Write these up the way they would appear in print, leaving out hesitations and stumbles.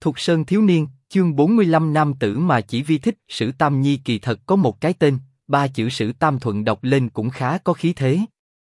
Thục Sơn thiếu niên, chương 45 nam tử mà chỉ vi thích. Sử Tam Nhi kỳ thật có một cái tên, ba chữ Sử Tam Thuận đọc lên cũng khá có khí thế.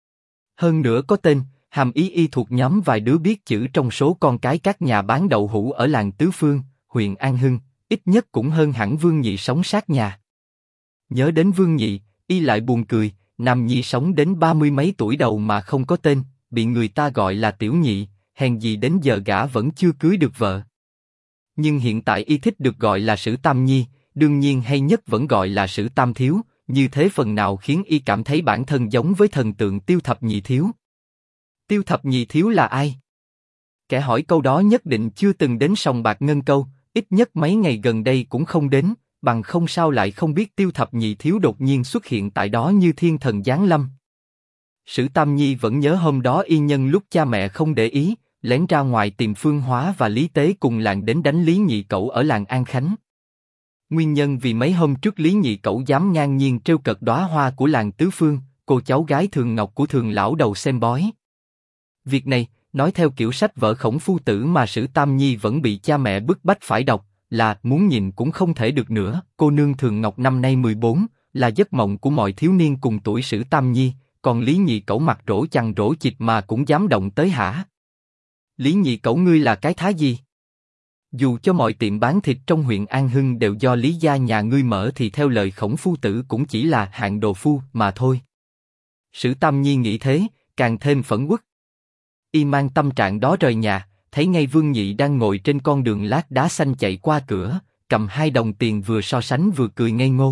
Hơn nữa có tên, hàm ý y thuộc nhóm vài đứa biết chữ trong số con cái các nhà bán đậu hũ ở làng Tứ Phương, huyện An Hưng, ít nhất cũng hơn hẳn Vương Nhị sống sát nhà. Nhớ đến Vương Nhị, y lại buồn cười, Nam Nhi sống đến 30 mấy tuổi đầu mà không có tên, bị người ta gọi là Tiểu Nhị, hèn gì đến giờ gã vẫn chưa cưới được vợ. Nhưng hiện tại y thích được gọi là Sử Tam Nhi, đương nhiên hay nhất vẫn gọi là Sử Tam Thiếu, như thế phần nào khiến y cảm thấy bản thân giống với thần tượng Tiêu Thập Nhị Thiếu. Tiêu Thập Nhị Thiếu là ai? Kẻ hỏi câu đó nhất định chưa từng đến sòng bạc Ngân Câu, ít nhất mấy ngày gần đây cũng không đến, bằng không sao lại không biết Tiêu Thập Nhị Thiếu đột nhiên xuất hiện tại đó như thiên thần giáng lâm. Sử Tam Nhi vẫn nhớ hôm đó y nhân lúc cha mẹ không để ý, lén ra ngoài tìm Phương Hóa và Lý Tế cùng làng đến đánh Lý Nhị Cẩu ở làng An Khánh. Nguyên nhân vì mấy hôm trước Lý Nhị Cẩu dám ngang nhiên trêu cợt đóa hoa của làng Tứ Phương, cô cháu gái Thường Ngọc của Thường lão đầu xem bói. Việc này, nói theo kiểu sách vở Khổng Phu Tử mà Sử Tam Nhi vẫn bị cha mẹ bức bách phải đọc, là muốn nhìn cũng không thể được nữa. Cô nương Thường Ngọc năm nay 14, là giấc mộng của mọi thiếu niên cùng tuổi Sử Tam Nhi, còn Lý Nhị Cẩu mặt rỗ chằng rỗ chịt mà cũng dám động tới hả? Lý Nhị Cẩu ngươi là cái thá gì? Dù cho mọi tiệm bán thịt trong huyện An Hưng đều do Lý gia nhà ngươi mở thì theo lời Khổng Phu Tử cũng chỉ là hạng đồ phu mà thôi. Sử Tam Nhi nghĩ thế, càng thêm phẫn uất. Y mang tâm trạng đó rời nhà, thấy ngay Vương Nhị đang ngồi trên con đường lát đá xanh chạy qua cửa, cầm 2 đồng tiền vừa so sánh vừa cười ngây ngô.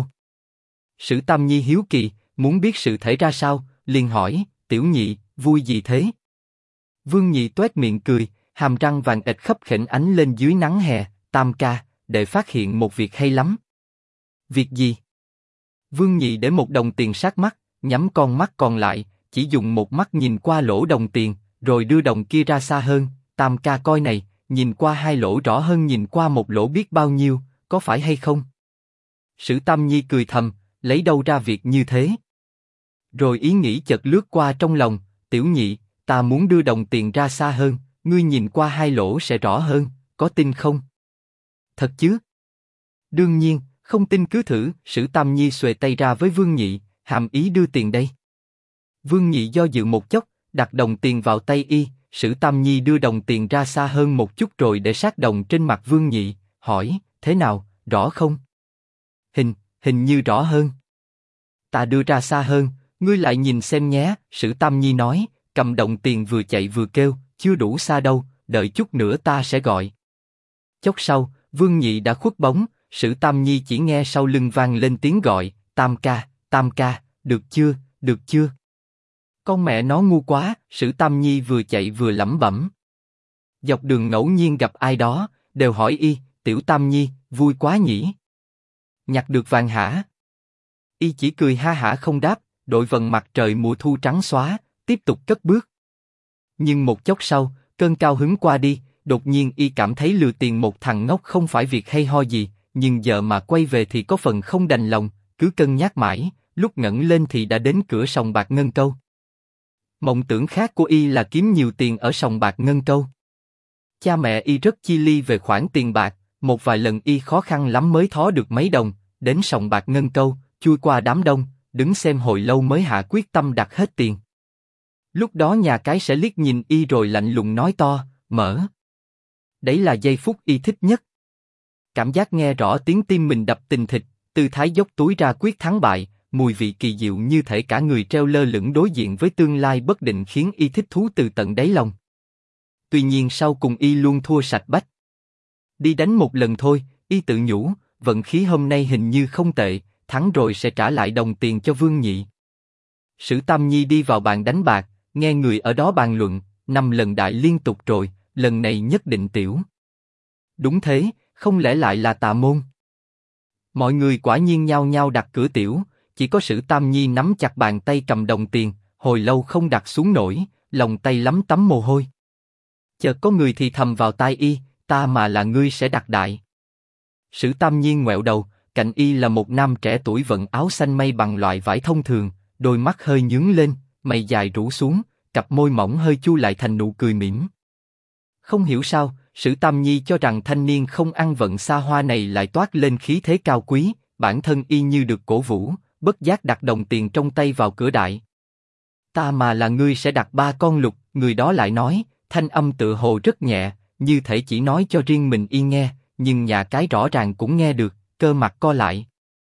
Sử Tam Nhi hiếu kỳ, muốn biết sự thể ra sao, liền hỏi, Tiểu Nhị, vui gì thế? Vương Nhị toét miệng cười, hàm răng vàng ệt khấp khểnh ánh lên dưới nắng hè. Tam ca, để phát hiện một việc hay lắm. Việc gì? Vương Nhị để 1 đồng tiền sát mắt, nhắm con mắt còn lại, chỉ dùng một mắt nhìn qua lỗ đồng tiền, rồi đưa đồng kia ra xa hơn. Tam ca coi này, nhìn qua 2 lỗ rõ hơn nhìn qua 1 lỗ biết bao nhiêu, có phải hay không? Sử Tam Nhi cười thầm, lấy đâu ra việc như thế? Rồi ý nghĩ chợt lướt qua trong lòng, Tiểu Nhị, ta muốn đưa đồng tiền ra xa hơn, ngươi nhìn qua 2 lỗ sẽ rõ hơn, có tin không? Thật chứ? Đương nhiên, không tin cứ thử. Sử Tam Nhi xuề tay ra với Vương Nhị, hàm ý đưa tiền đây. Vương Nhị do dự một chốc, đặt đồng tiền vào tay y. Sử Tam Nhi đưa đồng tiền ra xa hơn một chút rồi để sát đồng trên mặt Vương Nhị, hỏi, thế nào, rõ không? Hình như rõ hơn. Ta đưa ra xa hơn, ngươi lại nhìn xem nhé. Sử Tam Nhi nói, cầm đồng tiền vừa chạy vừa kêu, chưa đủ xa đâu, đợi chút nữa ta sẽ gọi. Chốc sau, Vương Nhị đã khuất bóng, Sử Tam Nhi chỉ nghe sau lưng vang lên tiếng gọi, Tam ca, được chưa, được chưa? Con mẹ nó ngu quá. Sử Tam Nhi vừa chạy vừa lẩm bẩm. Dọc đường ngẫu nhiên gặp ai đó, đều hỏi y, Tiểu Tam Nhi, vui quá nhỉ? Nhặt được vàng hả? Y chỉ cười ha hả không đáp, đội vần mặt trời mùa thu trắng xóa, tiếp tục cất bước. Nhưng một chốc sau, cơn cao hứng qua đi, đột nhiên y cảm thấy lừa tiền một thằng ngốc không phải việc hay ho gì, nhưng giờ mà quay về thì có phần không đành lòng, cứ cân nhắc mãi, lúc ngẩng lên thì đã đến cửa sòng bạc Ngân Câu. Mộng tưởng khác của y là kiếm nhiều tiền ở sòng bạc Ngân Câu. Cha mẹ y rất chi ly về khoản tiền bạc, một vài lần y khó khăn lắm mới thó được mấy đồng, đến sòng bạc Ngân Câu, chui qua đám đông, đứng xem hồi lâu mới hạ quyết tâm đặt hết tiền. Lúc đó nhà cái sẽ liếc nhìn y rồi lạnh lùng nói to, mở. Đấy là giây phút y thích nhất. Cảm giác nghe rõ tiếng tim mình đập thình thịch, tư thái dốc túi ra quyết thắng bại, mùi vị kỳ diệu như thể cả người treo lơ lửng đối diện với tương lai bất định khiến y thích thú từ tận đáy lòng. Tuy nhiên sau cùng y luôn thua sạch bách. Đi đánh một lần thôi, y tự nhủ, vận khí hôm nay hình như không tệ, thắng rồi sẽ trả lại đồng tiền cho Vương Nhị. Sử Tam Nhi đi vào bàn đánh bạc, nghe người ở đó bàn luận, 5 lần đại liên tục rồi, lần này nhất định tiểu. Đúng thế, không lẽ lại là tà môn? Mọi người quả nhiên nhao nhao đặt cửa tiểu, chỉ có Sử Tam Nhi nắm chặt bàn tay cầm đồng tiền, hồi lâu không đặt xuống nổi, lòng tay lấm tấm mồ hôi. Chợt có người thì thầm vào tai y, ta mà là ngươi sẽ đặt đại. Sử Tam Nhi ngoẹo đầu, cạnh y là một nam trẻ tuổi vận áo xanh may bằng loại vải thông thường, đôi mắt hơi nhướng lên, mày dài rũ xuống, cặp môi mỏng hơi chu lại thành nụ cười mỉm. Không hiểu sao, Sử Tam Nhi cho rằng thanh niên không ăn vận xa hoa này lại toát lên khí thế cao quý, bản thân y như được cổ vũ, bất giác đặt đồng tiền trong tay vào cửa đại. Ta mà là ngươi sẽ đặt 3 con lục, người đó lại nói, thanh âm tựa hồ rất nhẹ, như thể chỉ nói cho riêng mình y nghe, nhưng nhà cái rõ ràng cũng nghe được, cơ mặt co lại.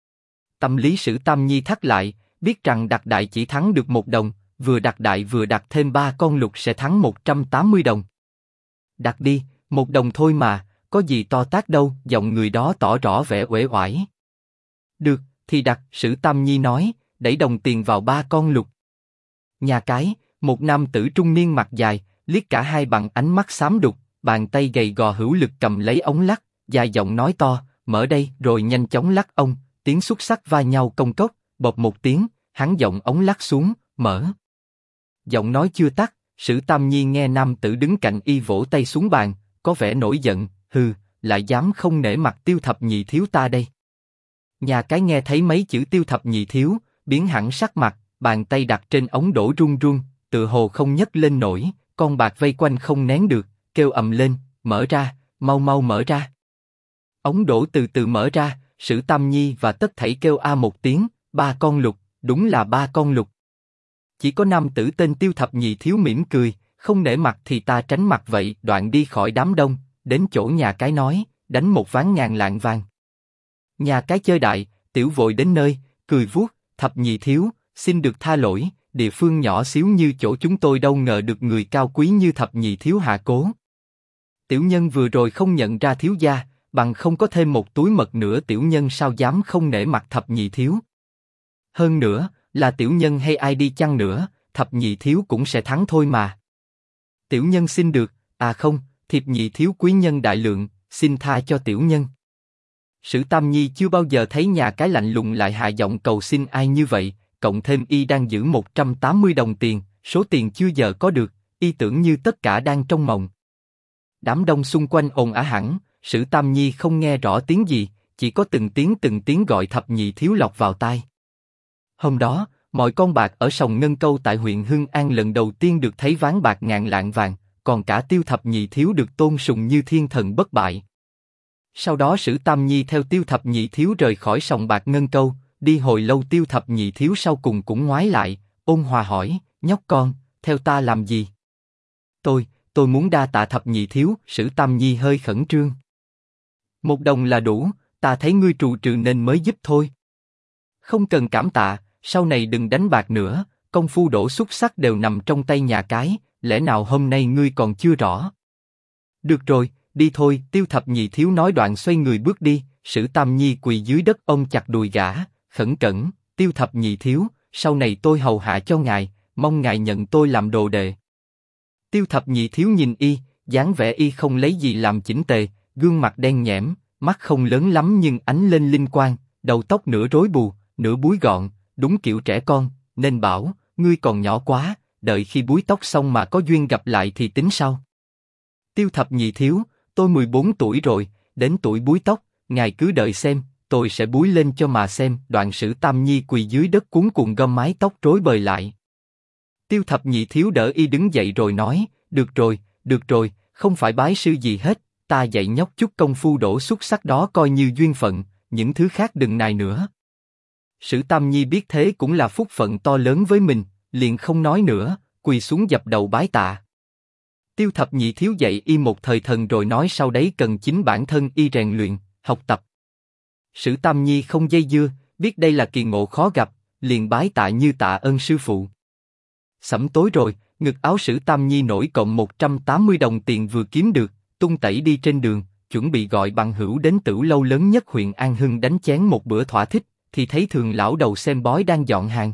Tâm lý Sử Tam Nhi thắt lại, biết rằng đặt đại chỉ thắng được 1 đồng, vừa đặt đại vừa đặt thêm 3 con lục sẽ thắng 180 đồng. Đặt đi, 1 đồng thôi mà, có gì to tát đâu, giọng người đó tỏ rõ vẻ uể oải. Được, thì đặt, Sử Tam Nhi nói, đẩy đồng tiền vào 3 con lục. Nhà cái, một nam tử trung niên mặt dài, liếc cả hai bằng ánh mắt xám đục, bàn tay gầy gò hữu lực cầm lấy ống lắc, dài giọng nói to, mở đây, rồi nhanh chóng lắc ông, tiếng xúc xắc va nhau công cốc, bộp một tiếng, hắn giọng ống lắc xuống, mở. Giọng nói chưa tắt, Sử Tam Nhi nghe nam tử đứng cạnh y vỗ tay xuống bàn, có vẻ nổi giận, hừ, lại dám không nể mặt Tiêu Thập Nhị thiếu ta đây. Nhà cái nghe thấy mấy chữ Tiêu Thập Nhị thiếu, biến hẳn sắc mặt, bàn tay đặt trên ống đổ run run, tựa hồ không nhấc lên nổi, con bạc vây quanh không nén được, kêu ầm lên, mở ra, mau mau mở ra. Ống đổ từ từ mở ra, Sử Tam Nhi và tất thảy kêu a một tiếng, 3 con lục, đúng là 3 con lục. Chỉ có nam tử tên Tiêu Thập Nhị thiếu mỉm cười, không nể mặt thì ta tránh mặt vậy, đoạn đi khỏi đám đông, đến chỗ nhà cái nói, đánh 1 ván ngàn lạng vàng. Nhà cái chơi đại, tiểu vội đến nơi, cười vuốt, Thập Nhị thiếu, xin được tha lỗi, địa phương nhỏ xíu như chỗ chúng tôi đâu ngờ được người cao quý như Thập Nhị thiếu hạ cố. Tiểu nhân vừa rồi không nhận ra thiếu gia, bằng không có thêm 1 túi mật nữa tiểu nhân sao dám không nể mặt Thập Nhị thiếu. Hơn nữa, là tiểu nhân hay ai đi chăng nữa, Thập Nhị thiếu cũng sẽ thắng thôi mà. Tiểu nhân xin được, à không, Thập Nhị thiếu quý nhân đại lượng, xin tha cho tiểu nhân. Sử Tam Nhi chưa bao giờ thấy nhà cái lạnh lùng lại hạ giọng cầu xin ai như vậy, cộng thêm y đang giữ 180 đồng tiền, số tiền chưa giờ có được, y tưởng như tất cả đang trong mộng. Đám đông xung quanh ồn ào hẳn, Sử Tam Nhi không nghe rõ tiếng gì, chỉ có từng tiếng gọi Thập Nhị thiếu lọt vào tai. Hôm đó, mọi con bạc ở sòng ngân câu tại huyện Hưng An lần đầu tiên được thấy ván bạc ngàn lạng vàng, còn cả Tiêu Thập Nhị thiếu được tôn sùng như thiên thần bất bại. Sau đó Sử Tam Nhi theo Tiêu Thập Nhị thiếu rời khỏi sòng bạc ngân câu, đi hồi lâu Tiêu Thập Nhị thiếu sau cùng cũng ngoái lại, ôn hòa hỏi, nhóc con, theo ta làm gì? Tôi muốn đa tạ Thập Nhị thiếu, Sử Tam Nhi hơi khẩn trương. 1 đồng là đủ, ta thấy ngươi trù trừ nên mới giúp thôi. Không cần cảm tạ, sau này đừng đánh bạc nữa, công phu đổ xúc xắc đều nằm trong tay nhà cái, lẽ nào hôm nay ngươi còn chưa rõ? Được rồi, đi thôi, Tiêu Thập Nhị thiếu nói đoạn xoay người bước đi, Sử Tam Nhi quỳ dưới đất ôm chặt đùi gã, khẩn cẩn, Tiêu Thập Nhị thiếu, sau này tôi hầu hạ cho ngài, mong ngài nhận tôi làm đồ đệ. Tiêu Thập Nhị thiếu nhìn y, dáng vẻ y không lấy gì làm chỉnh tề, gương mặt đen nhẽm, mắt không lớn lắm nhưng ánh lên linh quang, đầu tóc nửa rối bù, nửa búi gọn, đúng kiểu trẻ con, nên bảo, ngươi còn nhỏ quá, đợi khi búi tóc xong mà có duyên gặp lại thì tính sau. Tiêu Thập Nhị thiếu, tôi 14 tuổi rồi, đến tuổi búi tóc, ngài cứ đợi xem, tôi sẽ búi lên cho mà xem. Đoạn Sử Tam Nhi quỳ dưới đất cuống cuồng gom mái tóc rối bời lại. Tiêu Thập Nhị thiếu đỡ y đứng dậy rồi nói, được rồi, không phải bái sư gì hết, ta dạy nhóc chút công phu đổ xúc xắc đó coi như duyên phận, những thứ khác đừng nài nữa. Sử Tam Nhi biết thế cũng là phúc phận to lớn với mình, liền không nói nữa, quỳ xuống dập đầu bái tạ. Tiêu Thập Nhị thiếu dạy y một thời thần rồi nói sau đấy cần chính bản thân y rèn luyện, học tập. Sử Tam Nhi không dây dưa, biết đây là kỳ ngộ khó gặp, liền bái tạ như tạ ơn sư phụ. Sẩm tối rồi, ngực áo Sử Tam Nhi nổi cộng 180 đồng tiền vừa kiếm được, tung tẩy đi trên đường, chuẩn bị gọi bằng hữu đến tửu lâu lớn nhất huyện An Hưng đánh chén một bữa thỏa thích, thì thấy Thường lão đầu xem bói đang dọn hàng.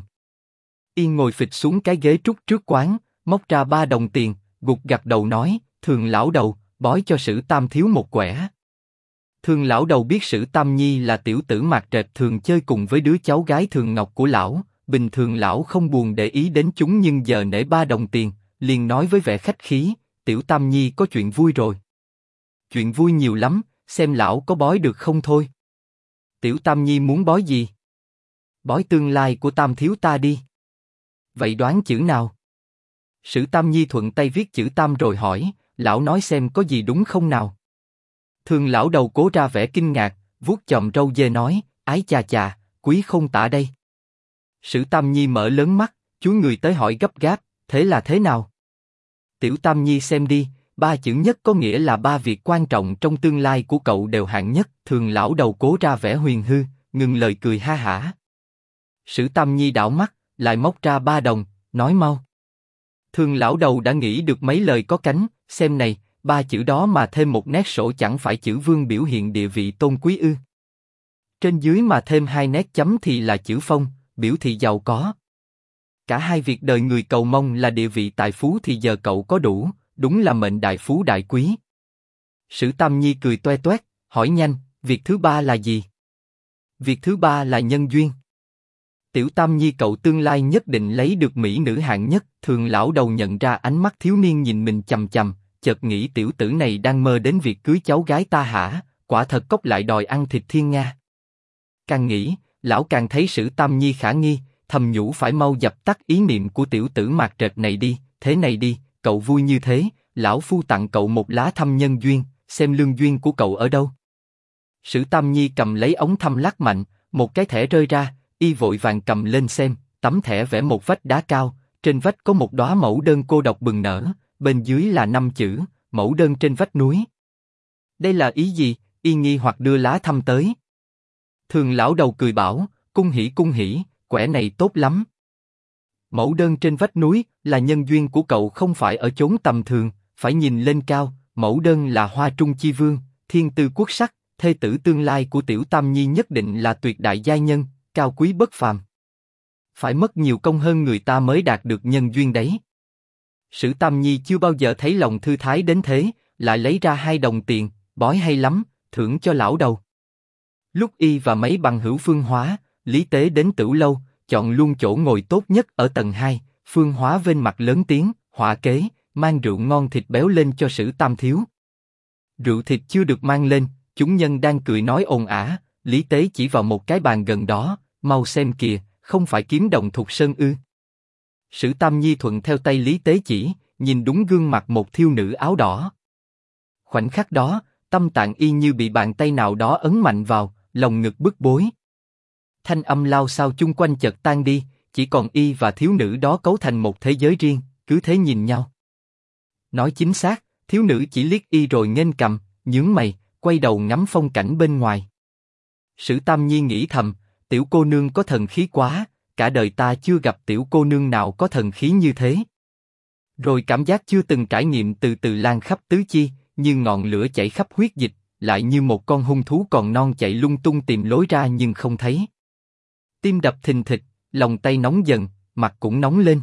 Y ngồi phịch xuống cái ghế trúc trước quán, móc ra 3 đồng tiền, gục gặt đầu nói, Thường lão đầu, bói cho Sử Tam thiếu một quẻ. Thường lão đầu biết Sử Tam Nhi là tiểu tử mạt rệp thường chơi cùng với đứa cháu gái Thường Ngọc của lão, bình thường lão không buồn để ý đến chúng nhưng giờ nể 3 đồng tiền, liền nói với vẻ khách khí, tiểu Tam Nhi có chuyện vui rồi. Chuyện vui nhiều lắm, xem lão có bói được không thôi. Tiểu Tam Nhi muốn bói gì? Bói tương lai của Tam thiếu ta đi. Vậy đoán chữ nào? Sử Tam Nhi thuận tay viết chữ Tam rồi hỏi, lão nói xem có gì đúng không nào. Thường lão đầu cố ra vẻ kinh ngạc, vuốt chòm râu dê nói, ái chà chà, quý không tả đây. Sử Tam Nhi mở lớn mắt, chúi người tới hỏi gấp gáp, thế là thế nào? Tiểu Tam Nhi xem đi, ba chữ nhất có nghĩa là ba việc quan trọng trong tương lai của cậu đều hạng nhất. Thường lão đầu cố ra vẻ huyền hư, ngừng lời cười ha hả. Sử Tam Nhi đảo mắt, lại móc ra 3 đồng, nói mau. Thường lão đầu đã nghĩ được mấy lời có cánh, xem này, 3 chữ đó mà thêm một nét sổ chẳng phải chữ vương biểu hiện địa vị tôn quý ư? Trên dưới mà thêm 2 nét chấm thì là chữ phong, biểu thị giàu có. Cả hai việc đời người cầu mong là địa vị tài phú thì giờ cậu có đủ, đúng là mệnh đại phú đại quý. Sử Tam Nhi cười toe toét, hỏi nhanh, việc thứ 3 là gì? Việc thứ 3 là nhân duyên. Tiểu Tam Nhi cậu tương lai nhất định lấy được mỹ nữ hạng nhất. Thường lão đầu nhận ra ánh mắt thiếu niên nhìn mình chằm chằm, chợt nghĩ tiểu tử này đang mơ đến việc cưới cháu gái ta hả? Quả thật cốc lại đòi ăn thịt thiên nga. Càng nghĩ, lão càng thấy Sử Tam Nhi khả nghi, thầm nhủ phải mau dập tắt ý niệm của tiểu tử mạt rệt này đi. Thế này đi, cậu vui như thế, lão phu tặng cậu một lá thăm nhân duyên, xem lương duyên của cậu ở đâu. Sử Tam Nhi cầm lấy ống thăm lắc mạnh, một cái thẻ rơi ra, y vội vàng cầm lên xem, tấm thẻ vẽ một vách đá cao, trên vách có một đóa mẫu đơn cô độc bừng nở, bên dưới là 5 chữ, mẫu đơn trên vách núi. Đây là ý gì? Y nghi hoặc đưa lá thăm tới. Thường lão đầu cười bảo, cung hỉ, quẻ này tốt lắm. Mẫu đơn trên vách núi là nhân duyên của cậu không phải ở chốn tầm thường, phải nhìn lên cao. Mẫu đơn là hoa trung chi vương, thiên tư quốc sắc, thê tử tương lai của tiểu Tam Nhi nhất định là tuyệt đại giai nhân, cao quý bất phàm. Phải mất nhiều công hơn người ta mới đạt được nhân duyên đấy. Sử Tam Nhi chưa bao giờ thấy lòng thư thái đến thế, lại lấy ra 2 đồng tiền, bói hay lắm, thưởng cho lão đầu. Lúc y và mấy bằng hữu Phương Hóa, Lý Tế đến Tửu lâu, chọn luôn chỗ ngồi tốt nhất ở tầng 2, Phương Hóa vênh mặt lớn tiếng, họa kế, mang rượu ngon thịt béo lên cho Sử Tam thiếu. Rượu thịt chưa được mang lên, chúng nhân đang cười nói ồn ào. Lý Tế chỉ vào một cái bàn gần đó, mau xem kìa, không phải kiếm đồng Thục Sơn ư? Sử Tam Nhi thuận theo tay Lý Tế chỉ, nhìn đúng gương mặt một thiếu nữ áo đỏ. Khoảnh khắc đó, tâm tạng y như bị bàn tay nào đó ấn mạnh vào, lòng ngực bức bối. Thanh âm lao xao chung quanh chợt tan đi, chỉ còn y và thiếu nữ đó cấu thành một thế giới riêng, cứ thế nhìn nhau. Nói chính xác, thiếu nữ chỉ liếc y rồi nghênh cầm, nhướng mày, quay đầu ngắm phong cảnh bên ngoài. Sử Tam Nhi nghĩ thầm, tiểu cô nương có thần khí quá, cả đời ta chưa gặp tiểu cô nương nào có thần khí như thế. Rồi cảm giác chưa từng trải nghiệm từ từ lan khắp tứ chi, như ngọn lửa chảy khắp huyết dịch, lại như một con hung thú còn non chạy lung tung tìm lối ra nhưng không thấy. Tim đập thình thịch, lòng tay nóng dần, mặt cũng nóng lên.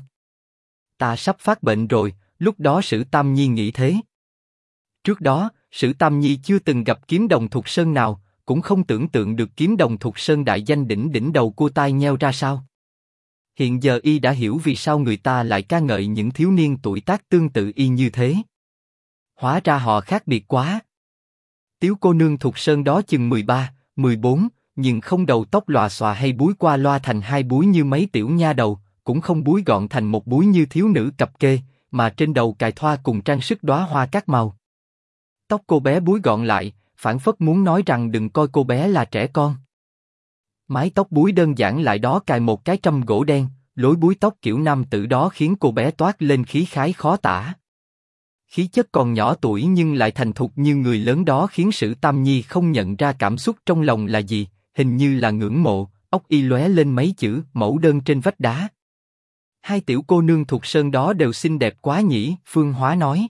Ta sắp phát bệnh rồi, lúc đó Sử Tam Nhi nghĩ thế. Trước đó, Sử Tam Nhi chưa từng gặp kiếm đồng Thục Sơn nào, cũng không tưởng tượng được kiếm đồng Thục Sơn đại danh đỉnh đầu cua tai nheo ra sao. Hiện giờ y đã hiểu vì sao người ta lại ca ngợi những thiếu niên tuổi tác tương tự y như thế. Hóa ra họ khác biệt quá. Tiếu cô nương Thục Sơn đó chừng 13, 14, nhưng không đầu tóc lòa xòa hay búi qua loa thành 2 búi như mấy tiểu nha đầu, cũng không búi gọn thành một búi như thiếu nữ cập kê, mà trên đầu cài thoa cùng trang sức đóa hoa các màu. Tóc cô bé búi gọn lại, phảng phất muốn nói rằng đừng coi cô bé là trẻ con. Mái tóc búi đơn giản lại đó cài một cái trâm gỗ đen, lối búi tóc kiểu nam tử đó khiến cô bé toát lên khí khái khó tả. Khí chất còn nhỏ tuổi nhưng lại thành thục như người lớn đó khiến Sử Tam Nhi không nhận ra cảm xúc trong lòng là gì, hình như là ngưỡng mộ. Óc y lóe lên mấy chữ mẫu đơn trên vách đá. 2 tiểu cô nương Thục Sơn đó đều xinh đẹp quá nhỉ, Phương Hóa nói.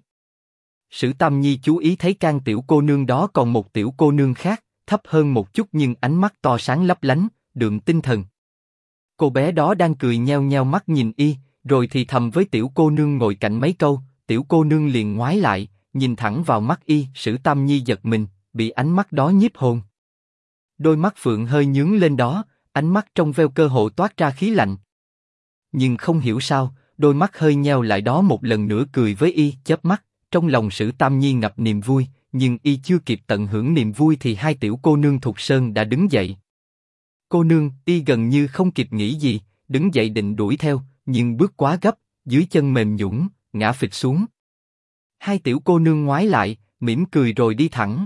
Sử Tam Nhi chú ý thấy can tiểu cô nương đó còn một tiểu cô nương khác, thấp hơn một chút nhưng ánh mắt to sáng lấp lánh, đượm tinh thần. Cô bé đó đang cười nheo nheo mắt nhìn y, rồi thì thầm với tiểu cô nương ngồi cạnh mấy câu, tiểu cô nương liền ngoái lại, nhìn thẳng vào mắt y. Sử Tam Nhi giật mình, bị ánh mắt đó nhiếp hồn. Đôi mắt phượng hơi nhướng lên đó, ánh mắt trong veo cơ hồ toát ra khí lạnh. Nhưng không hiểu sao, đôi mắt hơi nheo lại đó một lần nữa cười với y, chớp mắt. Trong lòng Sử Tam Nhi ngập niềm vui, nhưng y chưa kịp tận hưởng niềm vui thì 2 tiểu cô nương Thục Sơn đã đứng dậy. Cô nương, y gần như không kịp nghĩ gì, đứng dậy định đuổi theo, nhưng bước quá gấp, dưới chân mềm nhũn, ngã phịch xuống. Hai tiểu cô nương ngoái lại, mỉm cười rồi đi thẳng.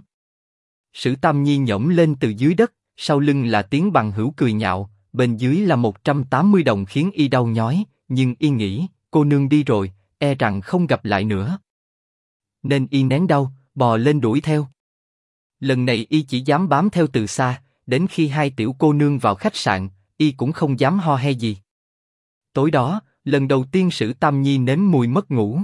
Sử Tam Nhi nhổm lên từ dưới đất, sau lưng là tiếng bằng hữu cười nhạo, bên dưới là 180 đồng khiến y đau nhói, nhưng y nghĩ, cô nương đi rồi, e rằng không gặp lại nữa. Nên y nén đau, bò lên đuổi theo. Lần này y chỉ dám bám theo từ xa, đến khi hai tiểu cô nương vào khách sạn, y cũng không dám ho he gì. Tối đó, lần đầu tiên Sử Tam Nhi nếm mùi mất ngủ.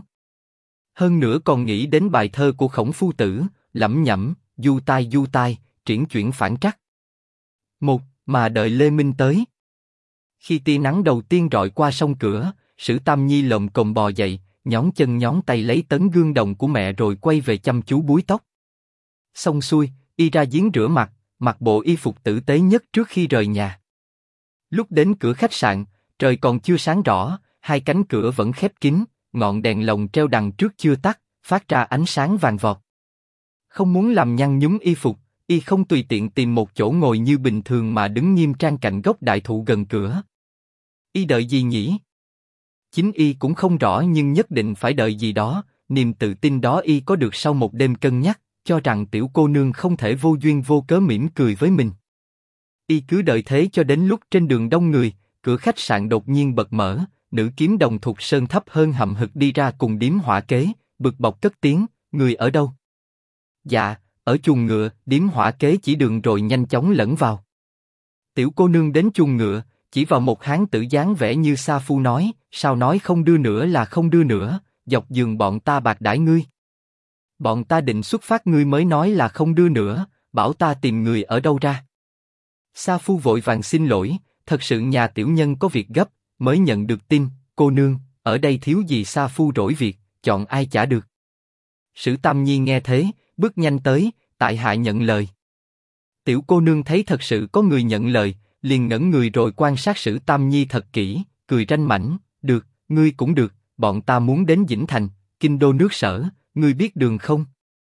Hơn nữa còn nghĩ đến bài thơ của Khổng Phu Tử, lẩm nhẩm, du tai, triển chuyển phản trắc. Một, mà đợi Lê Minh tới. Khi tia nắng đầu tiên rọi qua song cửa, Sử Tam Nhi lồm cồm bò dậy, nhón chân nhón tay lấy tấm gương đồng của mẹ rồi quay về chăm chú búi tóc. Xong xuôi, y ra giếng rửa mặt, mặc bộ y phục tử tế nhất trước khi rời nhà. Lúc đến cửa khách sạn, trời còn chưa sáng rõ, hai cánh cửa vẫn khép kín, ngọn đèn lồng treo đằng trước chưa tắt, phát ra ánh sáng vàng vọt. Không muốn làm nhăn nhúm y phục, y không tùy tiện tìm một chỗ ngồi như bình thường mà đứng nghiêm trang cạnh gốc đại thụ gần cửa. Y đợi gì nhỉ? Chính y cũng không rõ nhưng nhất định phải đợi gì đó, niềm tự tin đó y có được sau một đêm cân nhắc, cho rằng tiểu cô nương không thể vô duyên vô cớ mỉm cười với mình. Y cứ đợi thế cho đến lúc trên đường đông người, cửa khách sạn đột nhiên bật mở, nữ kiếm đồng Thục Sơn thấp hơn hậm hực đi ra cùng Điếm Hỏa Kế, bực bọc cất tiếng, người ở đâu? Dạ, ở chuồng ngựa. Điếm Hỏa Kế chỉ đường rồi nhanh chóng lẫn vào. Tiểu cô nương đến chuồng ngựa, chỉ vào một hán tử dáng vẻ như sa phu nói, sao nói không đưa nữa là không đưa nữa, dọc giường bọn ta bạc đãi ngươi. Bọn ta định xuất phát ngươi mới nói là không đưa nữa, bảo ta tìm người ở đâu ra. Sa phu vội vàng xin lỗi, thật sự nhà tiểu nhân có việc gấp, mới nhận được tin, cô nương, ở đây thiếu gì sa phu rỗi việc, chọn ai chả được. Sử Tam Nhi nghe thế, bước nhanh tới, tại hạ nhận lời. Tiểu cô nương thấy thật sự có người nhận lời, liền ngẩn người rồi quan sát Sử Tam Nhi thật kỹ, cười ranh mãnh, được, ngươi cũng được, bọn ta muốn đến Dĩnh Thành, kinh đô nước Sở, ngươi biết đường không?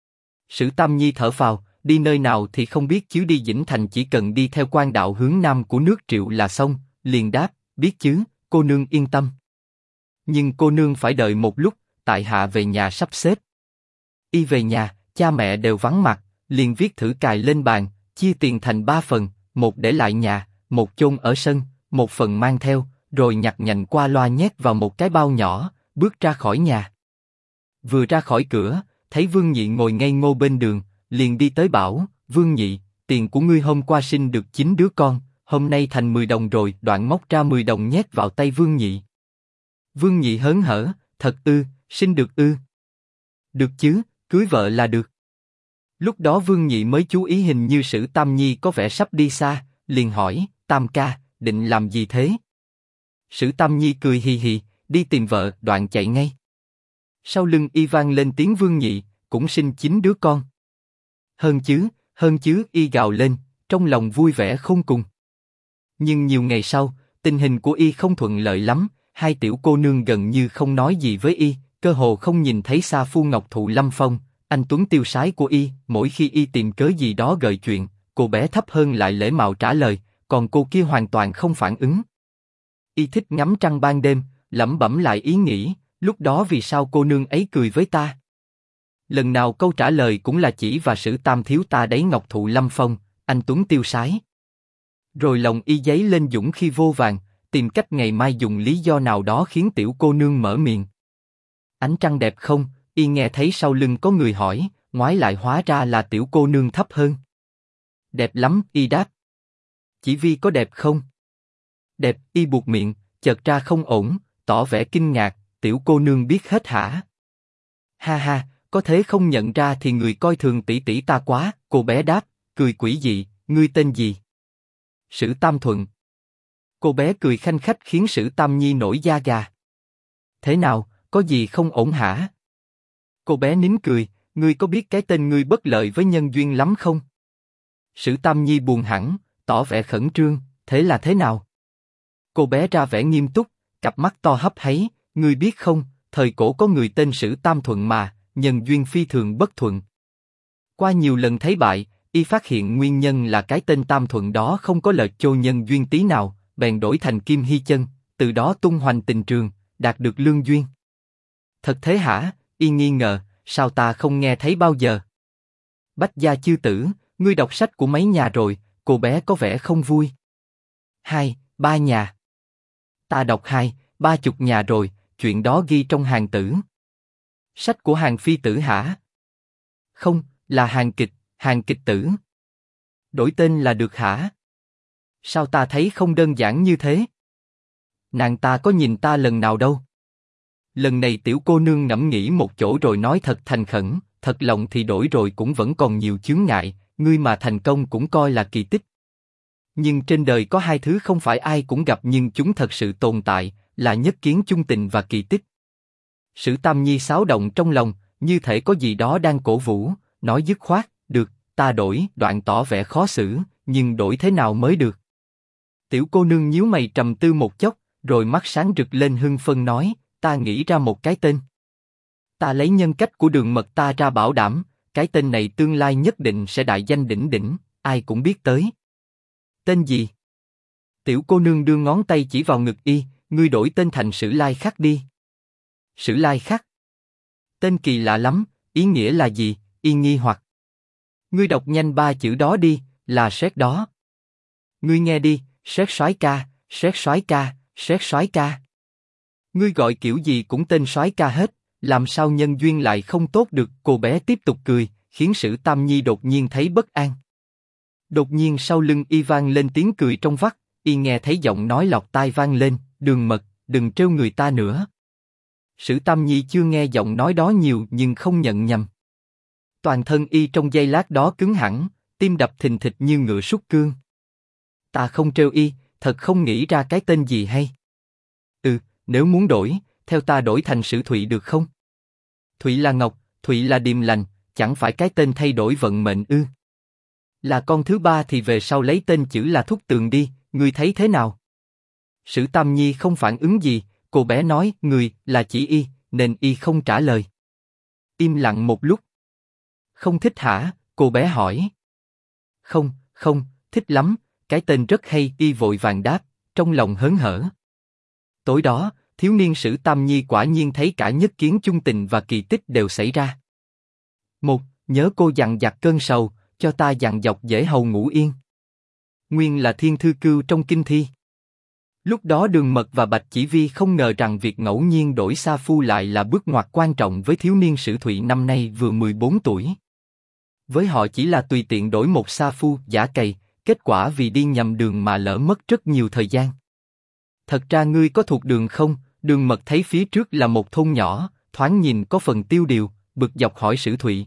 Sử Tam Nhi thở phào, đi nơi nào thì không biết chứ đi Dĩnh Thành chỉ cần đi theo quan đạo hướng nam của nước Triệu là xong, liền đáp, biết chứ, cô nương yên tâm. Nhưng cô nương phải đợi một lúc, tại hạ về nhà sắp xếp. Y về nhà, cha mẹ đều vắng mặt, liền viết thử cài lên bàn, chia tiền thành 3 phần, một để lại nhà, một chôn ở sân, một phần mang theo, rồi nhặt nhạnh qua loa nhét vào một cái bao nhỏ, bước ra khỏi nhà. Vừa ra khỏi cửa, thấy Vương Nhị ngồi ngây ngô bên đường, liền đi tới bảo, Vương Nhị, tiền của ngươi hôm qua sinh được 9 đứa con, hôm nay thành 10 đồng rồi, đoạn móc ra 10 đồng nhét vào tay Vương Nhị. Vương Nhị hớn hở, thật ư, sinh được ư? Được chứ, cưới vợ là được. Lúc đó Vương Nhị mới chú ý hình như Sử Tam Nhi có vẻ sắp đi xa, liền hỏi, Tam ca, định làm gì thế? Sử Tam Nhi cười hì hì, đi tìm vợ, đoạn chạy ngay. Sau lưng y vang lên tiếng Vương Nhị, cũng sinh 9 đứa con. Hơn chứ, y gào lên, trong lòng vui vẻ khôn cùng. Nhưng nhiều ngày sau, tình hình của y không thuận lợi lắm, hai tiểu cô nương gần như không nói gì với y, cơ hồ không nhìn thấy Sa Phu Ngọc Thụ Lâm Phong, anh tuấn tiêu sái của y, mỗi khi y tìm cớ gì đó gợi chuyện, cô bé thấp hơn lại lễ mạo trả lời, còn cô kia hoàn toàn không phản ứng. Y thích ngắm trăng ban đêm, lẩm bẩm lại ý nghĩ, lúc đó vì sao cô nương ấy cười với ta? Lần nào câu trả lời cũng là chỉ và Sử Tam thiếu ta đấy Ngọc Thụ Lâm Phong, anh tuấn tiêu sái. Rồi lòng y dấy lên dũng khi vô vàng, tìm cách ngày mai dùng lý do nào đó khiến tiểu cô nương mở miệng. Ánh trăng đẹp không? Y nghe thấy sau lưng có người hỏi, ngoái lại hóa ra là tiểu cô nương thấp hơn. Đẹp lắm, y đáp. Chỉ vì có đẹp không? Đẹp, y buột miệng, chợt ra không ổn, tỏ vẻ kinh ngạc, tiểu cô nương biết hết hả? Ha ha, có thế không nhận ra thì người coi thường tỷ tỷ ta quá, cô bé đáp, cười quỷ dị, ngươi tên gì? Sử Tam Thuận. Cô bé cười khanh khách khiến Sử Tam Nhi nổi da gà. Thế nào, có gì không ổn hả? Cô bé nín cười, ngươi có biết cái tên ngươi bất lợi với nhân duyên lắm không? Sử Tam Nhi buồn hẳn, tỏ vẻ khẩn trương, thế là thế nào? Cô bé ra vẻ nghiêm túc, cặp mắt to hấp háy, ngươi biết không, thời cổ có người tên Sử Tam Thuận mà, nhân duyên phi thường bất thuận. Qua nhiều lần thấy bại, y phát hiện nguyên nhân là cái tên Tam Thuận đó không có lệch chô nhân duyên tí nào, bèn đổi thành Kim Hy Chân, từ đó tung hoành tình trường, đạt được lương duyên. Thật thế hả? Y nghi ngờ, sao ta không nghe thấy bao giờ? Bách gia chư tử, ngươi đọc sách của mấy nhà rồi? Cô bé có vẻ không vui. 2, 3 nhà. Ta đọc 2, 30 nhà rồi, chuyện đó ghi trong hàng tử. Sách của hàng phi tử hả? Không, là hàng kịch tử. Đổi tên là được hả? Sao ta thấy không đơn giản như thế? Nàng ta có nhìn ta lần nào đâu. Lần này tiểu cô nương ngẫm nghĩ một chỗ rồi nói thật thành khẩn, thật lòng thì đổi rồi cũng vẫn còn nhiều chướng ngại, ngươi mà thành công cũng coi là kỳ tích. Nhưng trên đời có hai thứ không phải ai cũng gặp nhưng chúng thật sự tồn tại, là nhất kiến chung tình và kỳ tích. Sử Tam Nhi xáo động trong lòng, như thể có gì đó đang cổ vũ, nói dứt khoát, được, ta đổi, đoạn tỏ vẻ khó xử, nhưng đổi thế nào mới được? Tiểu cô nương nhíu mày trầm tư một chốc, rồi mắt sáng rực lên hưng phấn nói, ta nghĩ ra một cái tên. Ta lấy nhân cách của Đường Mật ta ra bảo đảm, cái tên này tương lai nhất định sẽ đại danh đỉnh đỉnh, ai cũng biết tới. Tên gì? Tiểu cô nương đưa ngón tay chỉ vào ngực y, ngươi đổi tên thành Sử Lai Khắc đi. Sử Lai Khắc? Tên kỳ lạ lắm, ý nghĩa là gì? Y nghi hoặc. Ngươi đọc nhanh 3 chữ đó đi, là sét đó. Ngươi nghe đi, sét soái ca, sét soái ca, sét soái ca. Ngươi gọi kiểu gì cũng tên soái ca hết, làm sao nhân duyên lại không tốt được? Cô bé tiếp tục cười, khiến Sử Tam Nhi đột nhiên thấy bất an. Đột nhiên sau lưng y vang lên tiếng cười trong vắt, y nghe thấy giọng nói lọt tai vang lên, Đường Mật, đừng trêu người ta nữa. Sử Tam Nhi chưa nghe giọng nói đó nhiều nhưng không nhận nhầm. Toàn thân y trong giây lát đó cứng hẳn, tim đập thình thịch như ngựa sút cương. Ta không trêu y, thật không nghĩ ra cái tên gì hay. Nếu muốn đổi, theo ta đổi thành Sử Thụy được không? Thụy là ngọc, Thụy là điềm lành, chẳng phải cái tên thay đổi vận mệnh ư? Là con thứ ba thì về sau lấy tên chữ là Thúc Tường đi, ngươi thấy thế nào? Sử Tam Nhi không phản ứng gì, cô bé nói, người là chỉ y, nên y không trả lời. Im lặng một lúc. Không thích hả? Cô bé hỏi. Không, thích lắm, cái tên rất hay. Y vội vàng đáp, trong lòng hớn hở. Tối đó, thiếu niên Sử Tam Nhi quả nhiên thấy cả nhất kiến chung tình và kỳ tích đều xảy ra. Một, nhớ cô dặn dặt cơn sầu, cho ta dặn dọc dễ hầu ngủ yên. Nguyên là thiên thư cưu trong kinh thi. Lúc đó Đường Mật và Bạch Chỉ Vi không ngờ rằng việc ngẫu nhiên đổi sa phu lại là bước ngoặt quan trọng với thiếu niên Sử Thụy năm nay vừa 14 tuổi. Với họ chỉ là tùy tiện đổi một sa phu giả cày, kết quả vì đi nhầm đường mà lỡ mất rất nhiều thời gian. Thật ra ngươi có thuộc đường không? Đường Mật thấy phía trước là một thôn nhỏ, thoáng nhìn có phần tiêu điều, bực dọc hỏi Sử Thụy.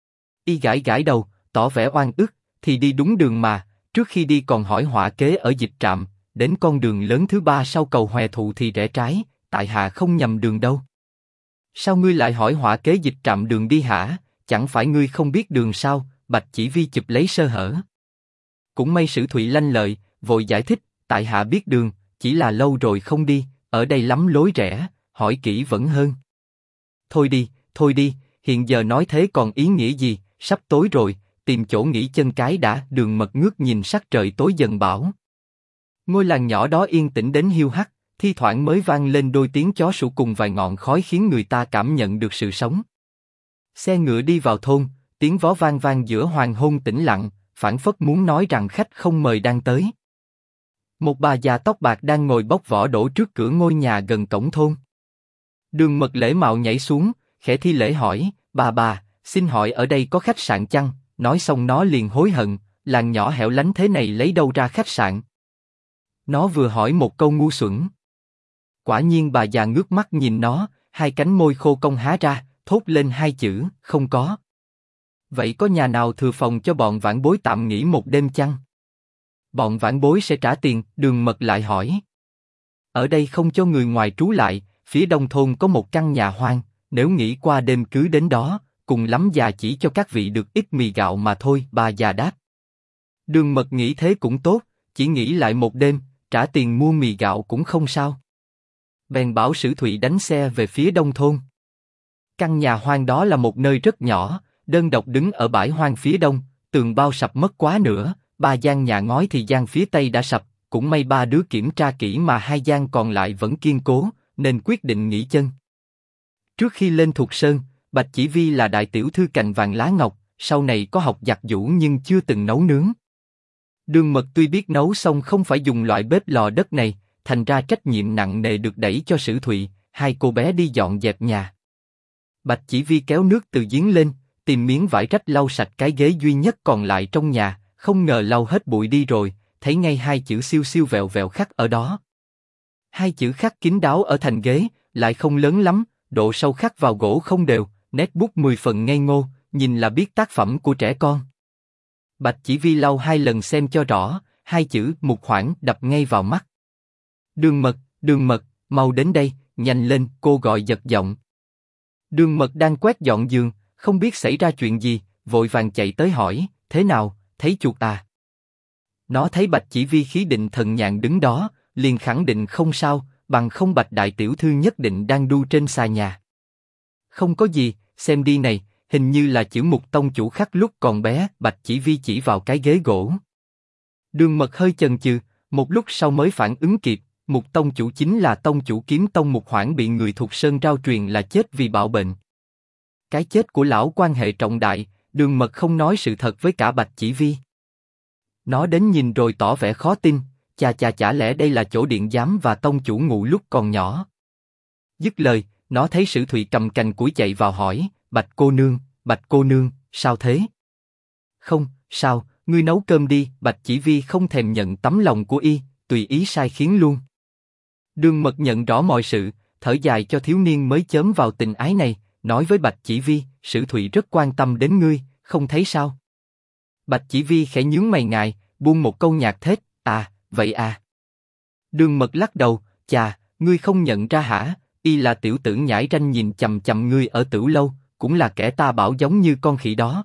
Y gãi gãi đầu, tỏ vẻ oan ức, thì đi đúng đường mà, trước khi đi còn hỏi họa kế ở dịch trạm, đến con đường lớn thứ 3 sau cầu Hòe Thụ thì rẽ trái, tại hạ không nhầm đường đâu. Sao ngươi lại hỏi họa kế dịch trạm đường đi hả? Chẳng phải ngươi không biết đường sao? Bạch Chỉ Vi chụp lấy sơ hở. Cũng may Sử Thụy lanh lợi, vội giải thích, tại hạ biết đường, chỉ là lâu rồi không đi, ở đây lắm lối rẽ, hỏi kỹ vẫn hơn. Thôi đi, hiện giờ nói thế còn ý nghĩa gì? Sắp tối rồi, tìm chỗ nghỉ chân cái đã. Đường Mật ngước nhìn sắc trời tối dần bảo. Ngôi làng nhỏ đó yên tĩnh đến hiu hắt, thi thoảng mới vang lên đôi tiếng chó sủa cùng vài ngọn khói khiến người ta cảm nhận được sự sống. Xe ngựa đi vào thôn, tiếng vó vang vang giữa hoàng hôn tĩnh lặng, phảng phất muốn nói rằng khách không mời đang tới. Một bà già tóc bạc đang ngồi bóc vỏ đổ trước cửa ngôi nhà gần cổng thôn. Đường Mật lễ mạo nhảy xuống, khẽ thi lễ hỏi, bà, xin hỏi ở đây có khách sạn chăng? Nói xong nó liền hối hận, làng nhỏ hẻo lánh thế này lấy đâu ra khách sạn? Nó vừa hỏi một câu ngu xuẩn. Quả nhiên bà già ngước mắt nhìn nó, hai cánh môi khô cong há ra, thốt lên hai chữ, không có. Vậy có nhà nào thừa phòng cho bọn vãn bối tạm nghỉ một đêm chăng? Bọn vãn bối sẽ trả tiền. Đường Mật lại hỏi. Ở đây không cho người ngoài trú lại, phía đông thôn có một căn nhà hoang, nếu nghỉ qua đêm cứ đến đó, cùng lắm già chỉ cho các vị được ít mì gạo mà thôi. Bà già đáp. Đường Mật nghĩ thế cũng tốt, chỉ nghỉ lại một đêm, trả tiền mua mì gạo cũng không sao. Bèn bảo Sử Thụy đánh xe về phía đông thôn. Căn nhà hoang đó là một nơi rất nhỏ, đơn độc đứng ở bãi hoang phía đông, tường bao sập mất quá nữa, 3 gian nhà ngói thì gian phía tây đã sập, cũng may 3 đứa kiểm tra kỹ mà 2 gian còn lại vẫn kiên cố, nên quyết định nghỉ chân. Trước khi lên Thục Sơn, Bạch Chỉ Vi là đại tiểu thư cành vàng lá ngọc, sau này có học giặt giũ nhưng chưa từng nấu nướng. Đường Mật tuy biết nấu xong không phải dùng loại bếp lò đất này, thành ra trách nhiệm nặng nề được đẩy cho Sử Thụy, hai cô bé đi dọn dẹp nhà. Bạch Chỉ Vi kéo nước từ giếng lên, tìm miếng vải rách lau sạch cái ghế duy nhất còn lại trong nhà, không ngờ lau hết bụi đi rồi, thấy ngay hai chữ siêu siêu vẹo vẹo khắc ở đó. Hai chữ khắc kín đáo ở thành ghế, lại không lớn lắm, độ sâu khắc vào gỗ không đều, nét bút 10 phần ngây ngô, nhìn là biết tác phẩm của trẻ con. Bạch Chỉ Vi lau 2 lần xem cho rõ, hai chữ Mục Hoảng đập ngay vào mắt. Đường Mật, mau đến đây, nhanh lên, cô gọi giật giọng. Đường Mật đang quét dọn giường, không biết xảy ra chuyện gì, vội vàng chạy tới hỏi, thế nào, thấy chuột à? Nó thấy Bạch Chỉ Vi khí định thần nhàn đứng đó, liền khẳng định không sao, bằng không Bạch đại tiểu thư nhất định đang đu trên xà nhà. Không có gì, xem đi này, hình như là chữ Mục tông chủ khắc lúc còn bé. Bạch Chỉ Vi chỉ vào cái ghế gỗ. Đường Mật hơi chần chừ, một lúc sau mới phản ứng kịp, Mục tông chủ chính là tông chủ kiếm tông Mục Hoảng bị người thuộc Sơn Rao truyền là chết vì bạo bệnh. Cái chết của lão quan hệ trọng đại, Đường Mật không nói sự thật với cả Bạch Chỉ Vi. Nó đến nhìn rồi tỏ vẻ khó tin, chả lẽ đây là chỗ điện giám và tông chủ ngủ lúc còn nhỏ. Dứt lời, nó thấy Sử Thụy cầm cành củi chạy vào hỏi, Bạch cô nương, sao thế? Không, sao, ngươi nấu cơm đi. Bạch Chỉ Vi không thèm nhận tấm lòng của y, tùy ý sai khiến luôn. Đường Mật nhận rõ mọi sự, thở dài cho thiếu niên mới chớm vào tình ái này, nói với Bạch Chỉ Vi, Sử Thụy rất quan tâm đến ngươi, không thấy sao? Bạch Chỉ Vi khẽ nhướng mày ngài, buông một câu nhạt thết, à, vậy à. Đường Mật lắc đầu, chà, ngươi không nhận ra hả? Y là tiểu tử nhãi ranh nhìn chằm chằm ngươi ở Tửu lâu, cũng là kẻ ta bảo giống như con khỉ đó.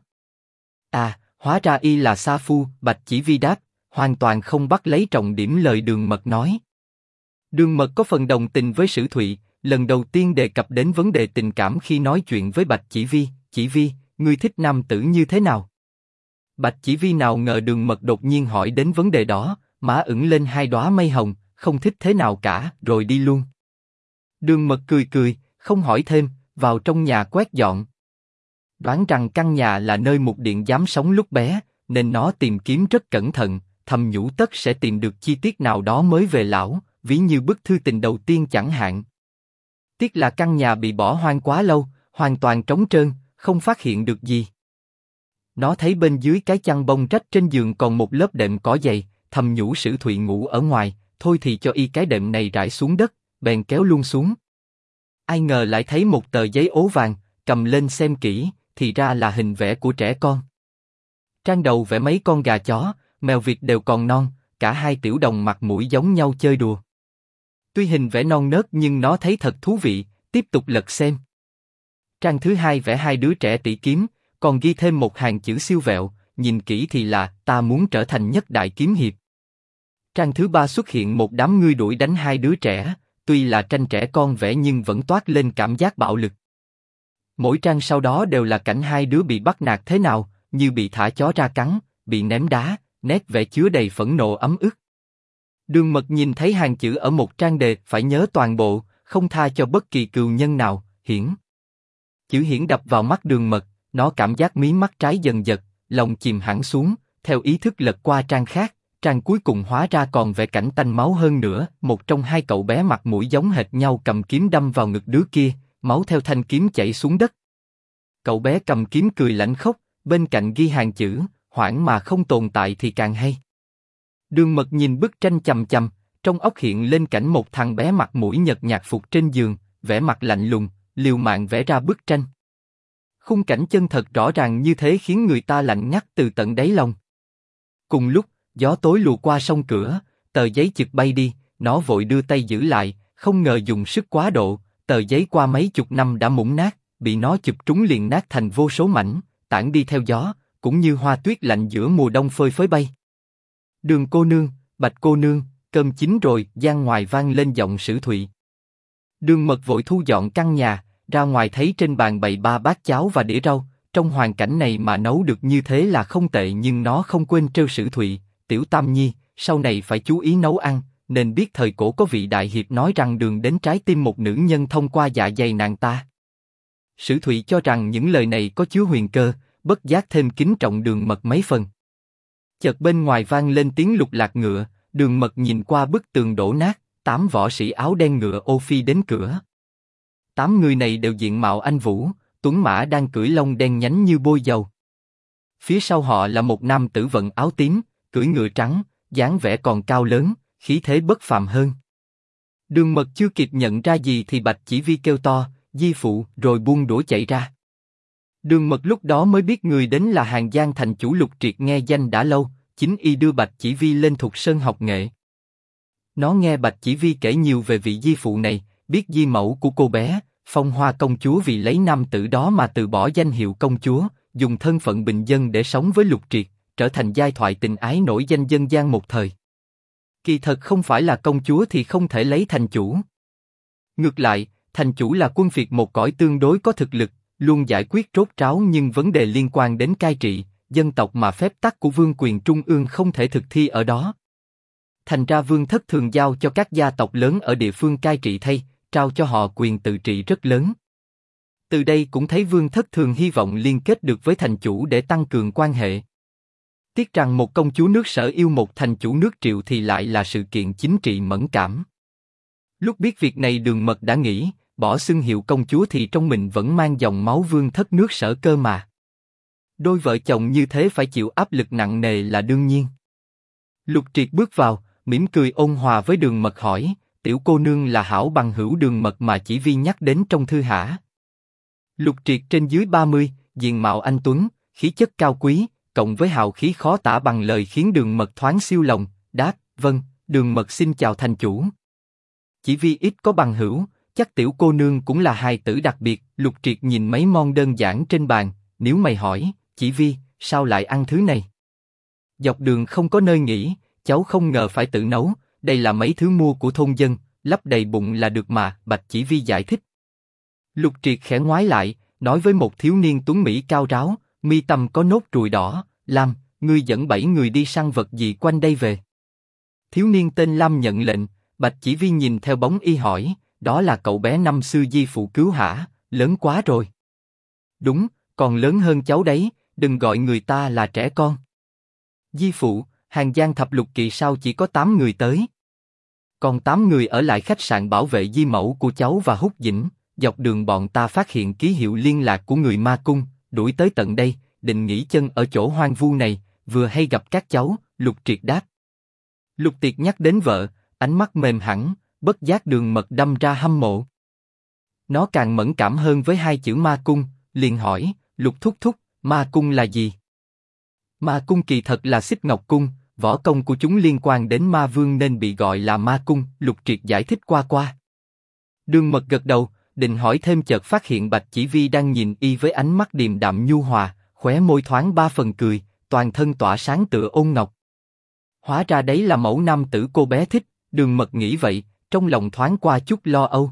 À, hóa ra y là sa phu. Bạch Chỉ Vi đáp, hoàn toàn không bắt lấy trọng điểm lời Đường Mật nói. Đường Mật có phần đồng tình với Sử Thụy, lần đầu tiên đề cập đến vấn đề tình cảm khi nói chuyện với Bạch Chỉ Vi. Chỉ Vi, ngươi thích nam tử như thế nào? Bạch Chỉ Vi nào ngờ Đường Mật đột nhiên hỏi đến vấn đề đó, má ửng lên 2 đóa mây hồng, không thích thế nào cả, rồi đi luôn. Đường Mật cười, không hỏi thêm, vào trong nhà quét dọn. Đoán rằng căn nhà là nơi Mục điện giám sống lúc bé, nên nó tìm kiếm rất cẩn thận, thầm nhủ tất sẽ tìm được chi tiết nào đó mới về lão, ví như bức thư tình đầu tiên chẳng hạn. Tiếc là căn nhà bị bỏ hoang quá lâu, hoàn toàn trống trơn, không phát hiện được gì. Nó thấy bên dưới cái chăn bông rách trên giường còn một lớp đệm cỏ dày, thầm nhủ Sử Thụy ngủ ở ngoài, thôi thì cho y cái đệm này rải xuống đất, bèn kéo luôn xuống. Ai ngờ lại thấy một tờ giấy ố vàng, cầm lên xem kỹ, thì ra là hình vẽ của trẻ con. Trang đầu vẽ mấy con gà chó, mèo vịt đều còn non, cả hai tiểu đồng mặt mũi giống nhau chơi đùa. Tuy hình vẽ non nớt nhưng nó thấy thật thú vị, tiếp tục lật xem. Trang thứ 2 vẽ 2 đứa trẻ tỷ kiếm, còn ghi thêm một hàng chữ siêu vẹo, nhìn kỹ thì là ta muốn trở thành nhất đại kiếm hiệp. Trang thứ 3 xuất hiện một đám ngươi đuổi đánh 2 đứa trẻ, tuy là tranh trẻ con vẽ nhưng vẫn toát lên cảm giác bạo lực. Mỗi trang sau đó đều là cảnh 2 đứa bị bắt nạt thế nào, như bị thả chó ra cắn, bị ném đá, nét vẽ chứa đầy phẫn nộ ấm ức. Đường Mật nhìn thấy hàng chữ ở một trang đề phải nhớ toàn bộ, không tha cho bất kỳ cừu nhân nào. Hiển. Chữ hiển đập vào mắt Đường Mật, nó cảm giác mí mắt trái dần giật, lòng chìm hẳn xuống, theo ý thức lật qua trang khác. Trang cuối cùng hóa ra còn vẽ cảnh tanh máu hơn nữa, một trong 2 cậu bé mặt mũi giống hệt nhau cầm kiếm đâm vào ngực đứa kia, máu theo thanh kiếm chảy xuống đất. Cậu bé cầm kiếm cười lãnh khốc, bên cạnh ghi hàng chữ, hoảng mà không tồn tại thì càng hay. Đường Mật nhìn bức tranh chằm chằm, trong óc hiện lên cảnh một thằng bé mặt mũi nhợt nhạt phục trên giường, vẻ mặt lạnh lùng, liều mạng vẽ ra bức tranh. Khung cảnh chân thật rõ ràng như thế khiến người ta lạnh ngắt từ tận đáy lòng. Cùng lúc, gió tối lùa qua song cửa, tờ giấy chực bay đi, nó vội đưa tay giữ lại, không ngờ dùng sức quá độ, tờ giấy qua mấy chục năm đã mũng nát, bị nó chụp trúng liền nát thành vô số mảnh, tản đi theo gió, cũng như hoa tuyết lạnh giữa mùa đông phơi phới bay. Đường cô nương, Bạch cô nương, cơm chín rồi. Gian ngoài vang lên giọng Sử Thụy. Đường Mật vội thu dọn căn nhà, ra ngoài thấy trên bàn bày 3 bát cháo và đĩa rau. Trong hoàn cảnh này mà nấu được như thế là không tệ, nhưng nó không quên trêu Sử Thụy, tiểu Tam Nhi, sau này phải chú ý nấu ăn, nên biết thời cổ có vị đại hiệp nói rằng đường đến trái tim một nữ nhân thông qua dạ dày nàng ta. Sử Thụy cho rằng những lời này có chứa huyền cơ, bất giác thêm kính trọng Đường Mật mấy phần. Chợt bên ngoài vang lên tiếng lục lạc ngựa, Đường Mật nhìn qua bức tường đổ nát, 8 võ sĩ áo đen ngựa ô phi đến cửa. 8 người này đều diện mạo anh vũ, tuấn mã đang cưỡi lông đen nhánh như bôi dầu. Phía sau họ là một nam tử vận áo tím, cưỡi ngựa trắng, dáng vẻ còn cao lớn, khí thế bất phàm hơn. Đường Mật chưa kịp nhận ra gì thì Bạch Chỉ Vi kêu to, Di phụ, rồi buông đũa chạy ra. Đường Mật lúc đó mới biết người đến là Hàng Giang thành chủ Lục Triệt, nghe danh đã lâu, chính y đưa Bạch Chỉ Vi lên Thục Sơn học nghệ. Nó nghe Bạch Chỉ Vi kể nhiều về vị di phụ này, biết di mẫu của cô bé, Phong Hoa công chúa vì lấy nam tử đó mà từ bỏ danh hiệu công chúa, dùng thân phận bình dân để sống với Lục Triệt, trở thành giai thoại tình ái nổi danh dân gian một thời. Kỳ thật không phải là công chúa thì không thể lấy thành chủ. Ngược lại, thành chủ là quân phiệt một cõi tương đối có thực lực, luôn giải quyết rốt ráo nhưng vấn đề liên quan đến cai trị dân tộc mà phép tắc của vương quyền trung ương không thể thực thi ở đó. Thành ra vương thất thường giao cho các gia tộc lớn ở địa phương cai trị thay, trao cho họ quyền tự trị rất lớn. Từ đây cũng thấy vương thất thường hy vọng liên kết được với thành chủ để tăng cường quan hệ. Tiếc rằng một công chúa nước Sở yêu một thành chủ nước Triệu thì lại là sự kiện chính trị mẫn cảm. Lúc biết việc này Đường Mật đã nghĩ, bỏ xưng hiệu công chúa thì trong mình vẫn mang dòng máu vương thất nước Sở cơ mà. Đôi vợ chồng như thế phải chịu áp lực nặng nề là đương nhiên. Lục Triệt bước vào, mỉm cười ôn hòa với Đường Mật hỏi, tiểu cô nương là hảo bằng hữu Đường Mật mà Chỉ Vi nhắc đến trong thư hả? Lục Triệt trên dưới 30, diện mạo anh tuấn, khí chất cao quý, cộng với hào khí khó tả bằng lời khiến Đường Mật thoáng xiêu lòng, đáp, vâng, Đường Mật xin chào thành chủ. Chỉ Vi ít có bằng hữu, chắc tiểu cô nương cũng là hài tử đặc biệt. Lục Triệt nhìn mấy món đơn giản trên bàn, nếu mày hỏi, Chỉ Vi, sao lại ăn thứ này? Dọc đường không có nơi nghỉ, cháu không ngờ phải tự nấu, đây là mấy thứ mua của thôn dân, lấp đầy bụng là được mà, Bạch Chỉ Vi giải thích. Lục Triệt khẽ ngoái lại, nói với một thiếu niên tuấn mỹ cao ráo, mi tâm có nốt ruồi đỏ, Lam, ngươi dẫn 7 người đi săn vật gì quanh đây về? Thiếu niên tên Lam nhận lệnh. Bạch Chỉ Vi nhìn theo bóng y hỏi, đó là cậu bé năm xưa di phụ cứu hả? Lớn quá rồi. Đúng, còn lớn hơn cháu đấy, đừng gọi người ta là trẻ con. Di phụ, Hàng Giang thập lục kỳ sao chỉ có 8 người tới? Còn 8 người ở lại khách sạn bảo vệ di mẫu của cháu và hút dĩnh. Dọc đường bọn ta phát hiện ký hiệu liên lạc của người ma cung, đuổi tới tận đây, định nghỉ chân ở chỗ hoang vu này, vừa hay gặp các cháu. Lục Triệt đáp. Lục Triệt nhắc đến vợ, ánh mắt mềm hẳn, bất giác Đường Mật đâm ra hâm mộ. Nó càng mẫn cảm hơn với hai chữ ma cung, liền hỏi, Lục thúc thúc, ma cung là gì? Ma cung kỳ thật là Xích Ngọc Cung, võ công của chúng liên quan đến ma vương nên bị gọi là ma cung. Lục Triệt giải thích qua. Đường Mật gật đầu, định hỏi thêm chợt phát hiện Bạch Chỉ Vi đang nhìn y với ánh mắt điềm đạm nhu hòa, khóe môi thoáng 3 phần cười, toàn thân tỏa sáng tựa ôn ngọc. Hóa ra đấy là mẫu nam tử cô bé thích. Đường Mật nghĩ vậy, trong lòng thoáng qua chút lo âu.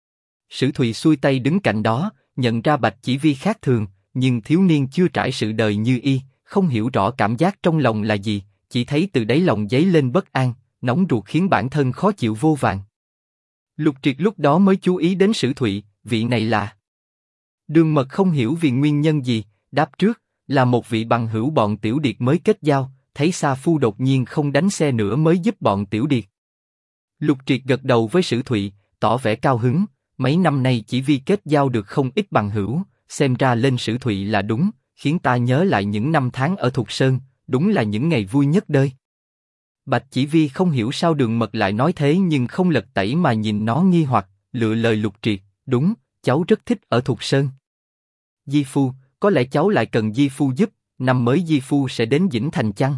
Sử Thụy xuôi tay đứng cạnh đó, nhận ra Bạch Chỉ Vi khác thường, nhưng thiếu niên chưa trải sự đời như y, không hiểu rõ cảm giác trong lòng là gì, chỉ thấy từ đáy lòng dấy lên bất an, nóng ruột khiến bản thân khó chịu vô vàn. Lục Triệt lúc đó mới chú ý đến Sử Thụy, vị này là. Đường Mật không hiểu vì nguyên nhân gì, đáp trước, là một vị bằng hữu bọn Tiểu Điệt mới kết giao, thấy Sa Phu đột nhiên không đánh xe nữa mới giúp bọn Tiểu Điệt. Lục Triệt gật đầu với Sử Thụy, tỏ vẻ cao hứng, mấy năm nay Chỉ Vi kết giao được không ít bằng hữu, xem ra lên Sử Thụy là đúng, khiến ta nhớ lại những năm tháng ở Thục Sơn, đúng là những ngày vui nhất đời. Bạch Chỉ Vi không hiểu sao Đường Mật lại nói thế nhưng không lật tẩy mà nhìn nó nghi hoặc, lựa lời Lục Triệt, đúng, cháu rất thích ở Thục Sơn. Di Phu, có lẽ cháu lại cần Di Phu giúp, năm mới Di Phu sẽ đến Dĩnh Thành chăng?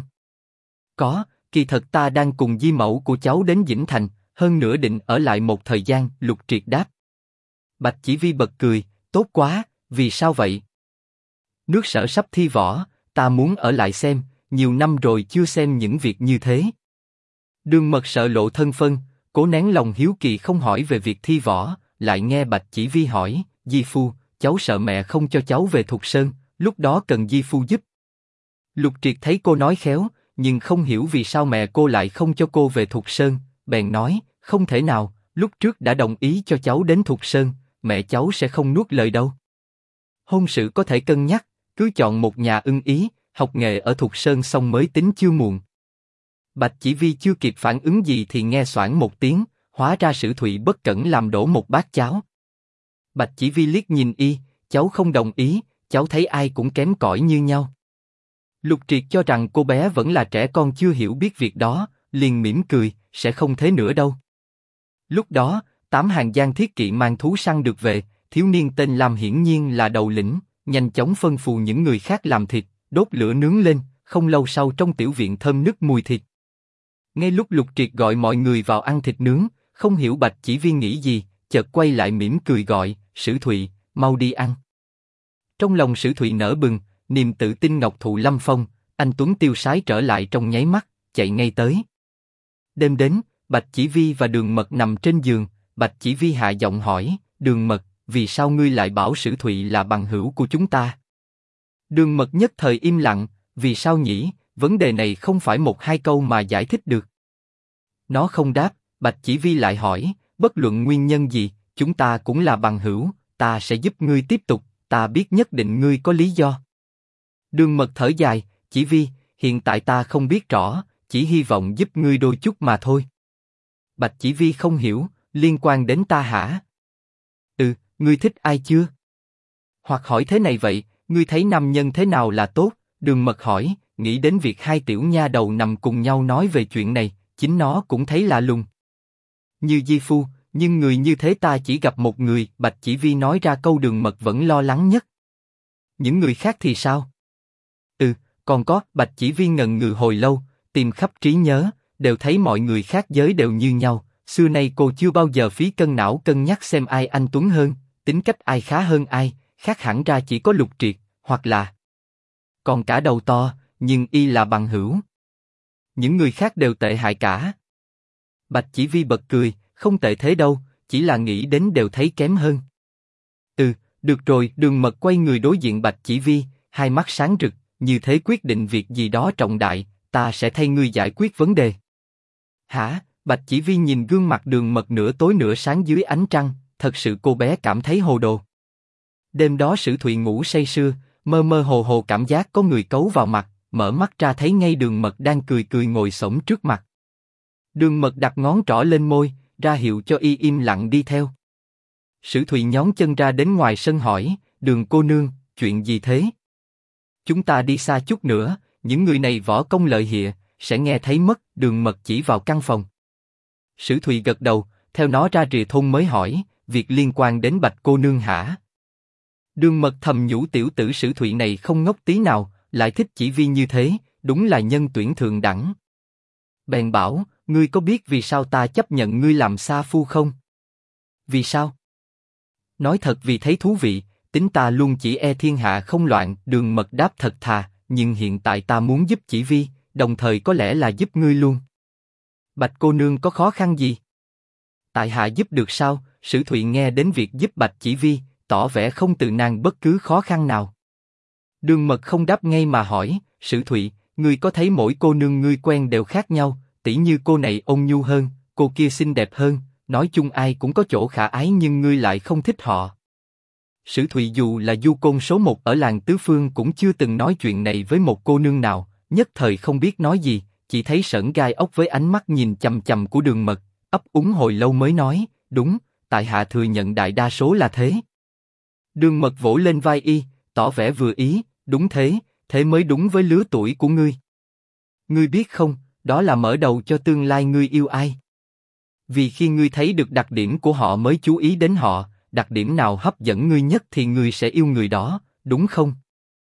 Có, kỳ thật ta đang cùng di mẫu của cháu đến Dĩnh Thành, hơn nữa định ở lại một thời gian. Lục Triệt đáp. Bạch Chỉ Vi bật cười, tốt quá, vì sao vậy? Nước Sở sắp thi võ, ta muốn ở lại xem, nhiều năm rồi chưa xem những việc như thế. Đường Mật sợ lộ thân phân, cố nén lòng hiếu kỳ không hỏi về việc thi võ, lại nghe Bạch Chỉ Vi hỏi, Di Phu, cháu sợ mẹ không cho cháu về Thục Sơn, lúc đó cần Di Phu giúp. Lục Triệt thấy cô nói khéo, nhưng không hiểu vì sao mẹ cô lại không cho cô về Thục Sơn, bèn nói, không thể nào, lúc trước đã đồng ý cho cháu đến Thục Sơn, mẹ cháu sẽ không nuốt lời đâu. Hôn sự có thể cân nhắc, cứ chọn một nhà ưng ý, học nghề ở Thục Sơn xong mới tính chưa muộn. Bạch Chỉ Vi chưa kịp phản ứng gì thì nghe xoảng một tiếng, hóa ra Sử Thụy bất cẩn làm đổ một bát cháo. Bạch Chỉ Vi liếc nhìn y, cháu không đồng ý, cháu thấy ai cũng kém cỏi như nhau. Lục Triệt cho rằng cô bé vẫn là trẻ con chưa hiểu biết việc đó, liền mỉm cười, sẽ không thế nữa đâu. Lúc đó, 8 hàng Giang Thiết Kỵ mang thú săn được về, thiếu niên tên Lam hiển nhiên là đầu lĩnh, nhanh chóng phân phù những người khác làm thịt, đốt lửa nướng lên, không lâu sau trong tiểu viện thơm nức mùi thịt. Ngay lúc Lục Triệt gọi mọi người vào ăn thịt nướng, không hiểu Bạch Chỉ Vi nghĩ gì, chợt quay lại mỉm cười gọi, Sử Thụy, mau đi ăn. Trong lòng Sử Thụy nở bừng, niềm tự tin ngọc thụ lâm phong, anh Tuấn tiêu sái trở lại trong nháy mắt, chạy ngay tới. Đêm đến, Bạch Chỉ Vi và Đường Mật nằm trên giường, Bạch Chỉ Vi hạ giọng hỏi, Đường Mật, vì sao ngươi lại bảo Sử Thụy là bằng hữu của chúng ta? Đường Mật nhất thời im lặng, vì sao nhỉ, vấn đề này không phải một hai câu mà giải thích được. Nó không đáp, Bạch Chỉ Vi lại hỏi, bất luận nguyên nhân gì, chúng ta cũng là bằng hữu, ta sẽ giúp ngươi tiếp tục, ta biết nhất định ngươi có lý do. Đường Mật thở dài, Chỉ Vi, hiện tại ta không biết rõ, chỉ hy vọng giúp ngươi đôi chút mà thôi. Bạch Chỉ Vi không hiểu, liên quan đến ta hả? Ngươi thích ai chưa? Hoặc hỏi thế này vậy, ngươi thấy nam nhân thế nào là tốt? Đường Mật hỏi, nghĩ đến việc hai tiểu nha đầu nằm cùng nhau nói về chuyện này, chính nó cũng thấy lạ lùng. Như Di Phu, nhưng người như thế ta chỉ gặp một người, Bạch Chỉ Vi nói ra câu Đường Mật vẫn lo lắng nhất. Những người khác thì sao? Còn có, Bạch Chỉ Vi ngần ngừ hồi lâu, tìm khắp trí nhớ, đều thấy mọi người khác giới đều như nhau. Xưa nay cô chưa bao giờ phí cân não cân nhắc xem ai anh tuấn hơn, tính cách ai khá hơn ai, khác hẳn ra chỉ có Lục Triệt, hoặc là còn cả đầu to, nhưng y là bằng hữu. Những người khác đều tệ hại cả. Bạch Chỉ Vi bật cười, không tệ thế đâu, chỉ là nghĩ đến đều thấy kém hơn. Được rồi, Đường Mật quay người đối diện Bạch Chỉ Vi, hai mắt sáng rực, như thế quyết định việc gì đó trọng đại, ta sẽ thay ngươi giải quyết vấn đề. Hả? Bạch Chỉ Vi nhìn gương mặt Đường Mật nửa tối nửa sáng dưới ánh trăng, thật sự cô bé cảm thấy hồ đồ. Đêm đó Sử Thụy ngủ say sưa, mơ mơ hồ hồ cảm giác có người cấu vào mặt, mở mắt ra thấy ngay Đường Mật đang cười cười ngồi xổm trước mặt. Đường Mật đặt ngón trỏ lên môi, ra hiệu cho y im lặng đi theo. Sử Thụy nhón chân ra đến ngoài sân hỏi, Đường cô nương, chuyện gì thế? Chúng ta đi xa chút nữa, những người này võ công lợi hại, sẽ nghe thấy mất. Đường Mật chỉ vào căn phòng. Sử Thụy gật đầu, theo nó ra rìa thôn mới hỏi, việc liên quan đến Bạch cô nương hả? Đường Mật thầm nhủ tiểu tử Sử Thụy này không ngốc tí nào, lại thích Chỉ Vi như thế, đúng là nhân tuyển thượng đẳng. Bèn bảo, ngươi có biết vì sao ta chấp nhận ngươi làm sa phu không? Vì sao? Nói thật vì thấy thú vị, tính ta luôn chỉ e thiên hạ không loạn. Đường Mật đáp thật thà, nhưng hiện tại ta muốn giúp Chỉ Vi, đồng thời có lẽ là giúp ngươi luôn. Bạch cô nương có khó khăn gì? Tại hạ giúp được sao? Sử Thụy nghe đến việc giúp Bạch Chỉ Vi, tỏ vẻ không từ nàng bất cứ khó khăn nào. Đường Mật không đáp ngay mà hỏi, Sử Thụy, ngươi có thấy mỗi cô nương ngươi quen đều khác nhau, tỉ như cô này ôn nhu hơn, cô kia xinh đẹp hơn, nói chung ai cũng có chỗ khả ái nhưng ngươi lại không thích họ. Sử Thụy dù là du côn số một ở làng Tứ Phương cũng chưa từng nói chuyện này với một cô nương nào, nhất thời không biết nói gì, chỉ thấy sởn gai ốc với ánh mắt nhìn chằm chằm của Đường Mật, ấp úng hồi lâu mới nói, đúng, tại hạ thừa nhận đại đa số là thế. Đường Mật vỗ lên vai y, tỏ vẻ vừa ý, đúng thế, thế mới đúng với lứa tuổi của ngươi. Ngươi biết không, đó là mở đầu cho tương lai ngươi yêu ai. Vì khi ngươi thấy được đặc điểm của họ mới chú ý đến họ, đặc điểm nào hấp dẫn ngươi nhất thì ngươi sẽ yêu người đó, đúng không?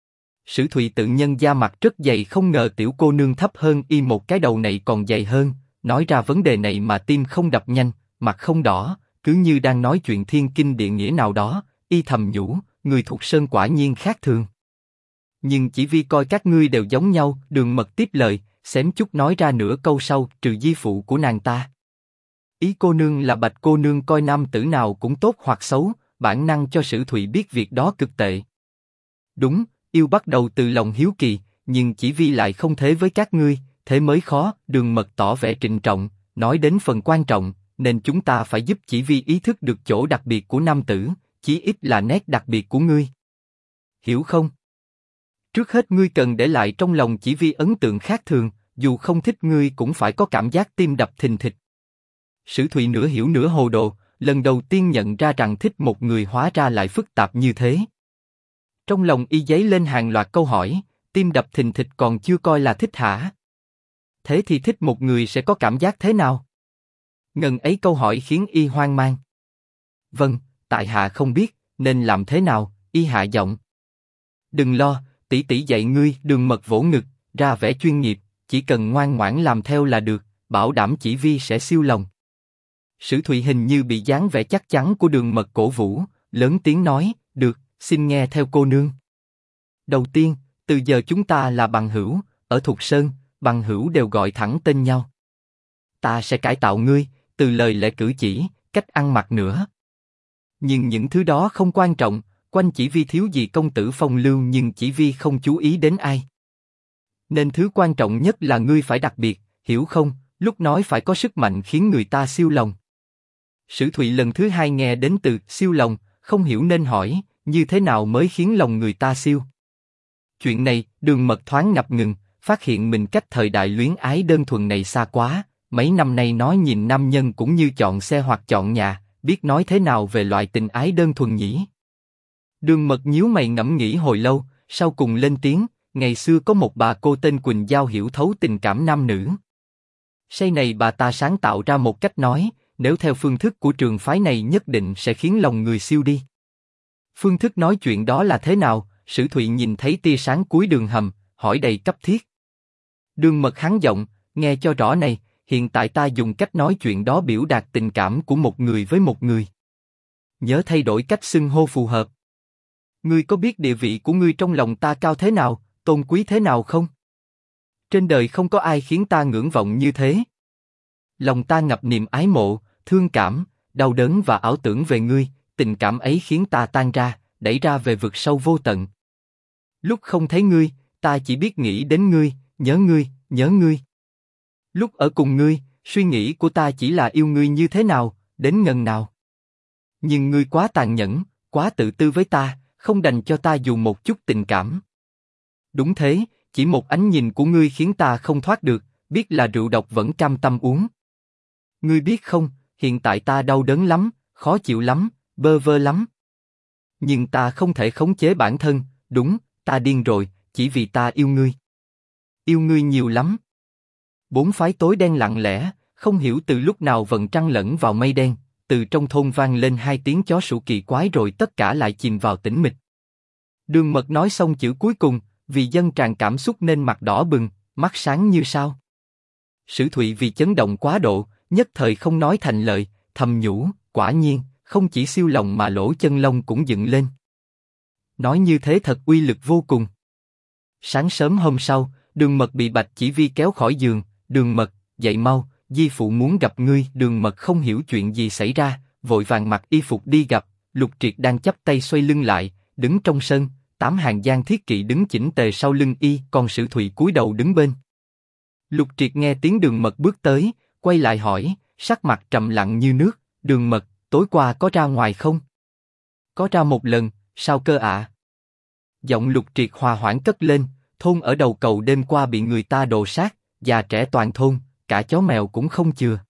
Sử Thụy tự nhân da mặt rất dày, không ngờ tiểu cô nương thấp hơn y một cái đầu này còn dày hơn, nói ra vấn đề này mà tim không đập nhanh, mặt không đỏ, cứ như đang nói chuyện thiên kinh địa nghĩa nào đó. Y thầm nhủ, người Thục Sơn quả nhiên khác thường. Nhưng chỉ vì coi các ngươi đều giống nhau. Đường Mật tiếp lời, xém chút nói ra nửa câu sau, trừ di phụ của nàng ta. Ý cô nương là Bạch cô nương coi nam tử nào cũng tốt hoặc xấu, bản năng cho Sử Thụy biết việc đó cực tệ. Đúng, yêu bắt đầu từ lòng hiếu kỳ, nhưng Chỉ Vi lại không thế với các ngươi, thế mới khó. Đường Mật tỏ vẻ trịnh trọng, nói đến phần quan trọng, nên chúng ta phải giúp Chỉ Vi ý thức được chỗ đặc biệt của nam tử, chí ít là nét đặc biệt của ngươi. hiểu không? Trước hết ngươi cần để lại trong lòng chỉ vì ấn tượng khác thường, dù không thích ngươi cũng phải có cảm giác tim đập thình thịch. Sử Thụy nửa hiểu nửa hồ đồ, lần đầu tiên nhận ra rằng thích một người hóa ra lại phức tạp như thế. Trong lòng y dấy lên hàng loạt câu hỏi, tim đập thình thịch còn chưa coi là thích hả? Thế thì thích một người sẽ có cảm giác thế nào? Ngần ấy câu hỏi khiến y hoang mang. Vâng, tại hạ không biết, nên làm thế nào, y hạ giọng. Đừng lo, tỷ tỷ dạy ngươi. Đường Mật vỗ ngực, ra vẻ chuyên nghiệp, chỉ cần ngoan ngoãn làm theo là được, bảo đảm chỉ vi sẽ siêu lòng. Sử Thụy hình như bị dáng vẻ chắc chắn của Đường Mật cổ vũ, lớn tiếng nói, được, xin nghe theo cô nương. Đầu tiên, từ giờ chúng ta là bằng hữu, ở Thục Sơn, bằng hữu đều gọi thẳng tên nhau. Ta sẽ cải tạo ngươi, từ lời lẽ cử chỉ, cách ăn mặc nữa. Nhưng những thứ đó không quan trọng, quanh chỉ vi thiếu gì công tử phong lưu nhưng chỉ vi không chú ý đến ai. Nên thứ quan trọng nhất là ngươi phải đặc biệt, hiểu không? Lúc nói phải có sức mạnh khiến người ta siêu lòng. Sử Thụy lần thứ hai nghe đến từ siêu lòng, không hiểu nên hỏi, như thế nào mới khiến lòng người ta siêu? Chuyện này, Đường Mật thoáng ngập ngừng, phát hiện mình cách thời đại luyến ái đơn thuần này xa quá. Mấy năm nay nói nhìn nam nhân cũng như chọn xe hoặc chọn nhà, biết nói thế nào về loại tình ái đơn thuần nhỉ? Đường Mật nhíu mày ngẫm nghĩ hồi lâu, sau cùng lên tiếng, ngày xưa có một bà cô tên Quỳnh Giao hiểu thấu tình cảm nam nữ. Sau này bà ta sáng tạo ra một cách nói, nếu theo phương thức của trường phái này nhất định sẽ khiến lòng người siêu đi. Phương thức nói chuyện đó là thế nào? Sử Thụy nhìn thấy tia sáng cuối đường hầm, hỏi đầy cấp thiết. Đường Mật hắn giọng, nghe cho rõ này, hiện tại ta dùng cách nói chuyện đó biểu đạt tình cảm của một người với một người. Nhớ thay đổi cách xưng hô phù hợp. Ngươi có biết địa vị của ngươi trong lòng ta cao thế nào, tôn quý thế nào không? Trên đời không có ai khiến ta ngưỡng vọng như thế. Lòng ta ngập niềm ái mộ, thương cảm, đau đớn và ảo tưởng về ngươi, tình cảm ấy khiến ta tan ra, đẩy ra về vực sâu vô tận. Lúc không thấy ngươi, ta chỉ biết nghĩ đến ngươi, nhớ ngươi, nhớ ngươi. Lúc ở cùng ngươi, suy nghĩ của ta chỉ là yêu ngươi như thế nào, đến ngần nào. Nhưng ngươi quá tàn nhẫn, quá tự tư với ta, không đành cho ta dù một chút tình cảm. Đúng thế, chỉ một ánh nhìn của ngươi khiến ta không thoát được, biết là rượu độc vẫn cam tâm uống. Ngươi biết không, hiện tại ta đau đớn lắm, khó chịu lắm, bơ vơ lắm. Nhưng ta không thể khống chế bản thân, đúng, ta điên rồi, chỉ vì ta yêu ngươi. Yêu ngươi nhiều lắm. Bốn phái tối đen lặng lẽ, không hiểu từ lúc nào vầng trăng lẫn vào mây đen, từ trong thôn vang lên hai tiếng chó sủa kỳ quái rồi tất cả lại chìm vào tĩnh mịch. Đường Mật nói xong chữ cuối cùng, vì dâng tràn cảm xúc nên mặt đỏ bừng, mắt sáng như sao. Sử Thụy vì chấn động quá độ, nhất thời không nói thành lời, thầm nhủ, quả nhiên, không chỉ siêu lòng mà lỗ chân lông cũng dựng lên. Nói như thế thật uy lực vô cùng. Sáng sớm hôm sau, Đường Mật bị Bạch Chỉ Vi kéo khỏi giường, Đường Mật, dậy mau, di phụ muốn gặp ngươi. Đường Mật không hiểu chuyện gì xảy ra, vội vàng mặc y phục đi gặp. Lục Triệt đang chắp tay xoay lưng lại, đứng trong sân, 8 hàng giang thiết kỵ đứng chỉnh tề sau lưng y, còn Sử Thụy cúi đầu đứng bên. Lục Triệt nghe tiếng Đường Mật bước tới, quay lại hỏi, sắc mặt trầm lặng như nước, Đường Mật, tối qua có ra ngoài không? Có ra một lần, sao cơ ạ? Giọng Lục Triệt hòa hoãn cất lên, thôn ở đầu cầu đêm qua bị người ta đồ sát, già trẻ toàn thôn, cả chó mèo cũng không chừa.